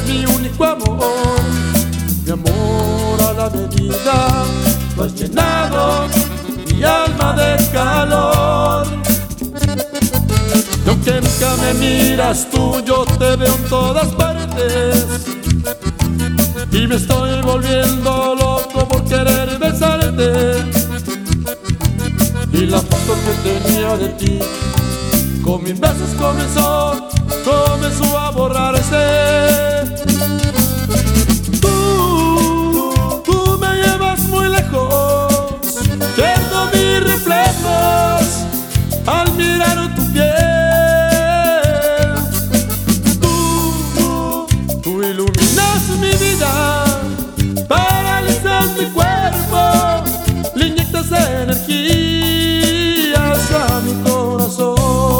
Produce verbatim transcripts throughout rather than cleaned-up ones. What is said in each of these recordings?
mi único amor, mi amor a la medida. Tú has llenado mi alma de calor. Y aunque nunca me miras tú, yo te veo en todas partes. Y me estoy volviendo loco por querer besarte. Y la foto que tenía de ti con mis besos comenzó, comenzó a borrarse. Tú, tú me llevas muy lejos, pierdo mis reflejos al mirar tu piel. Tú, tú, tú iluminas mi vida, paralizas mi cuerpo, le inyectas energías a mi corazón.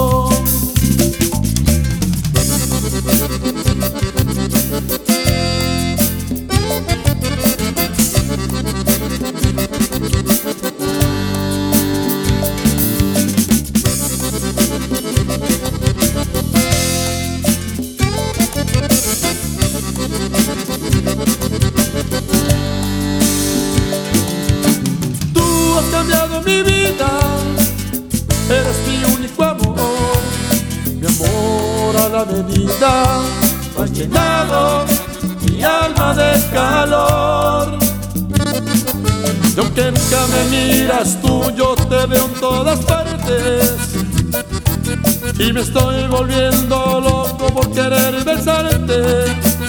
Tú has cambiado mi vida, eres mi único amor, mi amor a la medida. Tú has llenado mi alma de calor. Y aunque nunca me miras tú, yo te veo en todas partes. Y me estoy volviendo loco por querer besarte.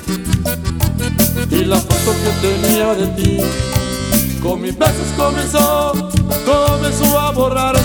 Y la foto que tenía de ti con mis besos comenzó, comenzó a borrar.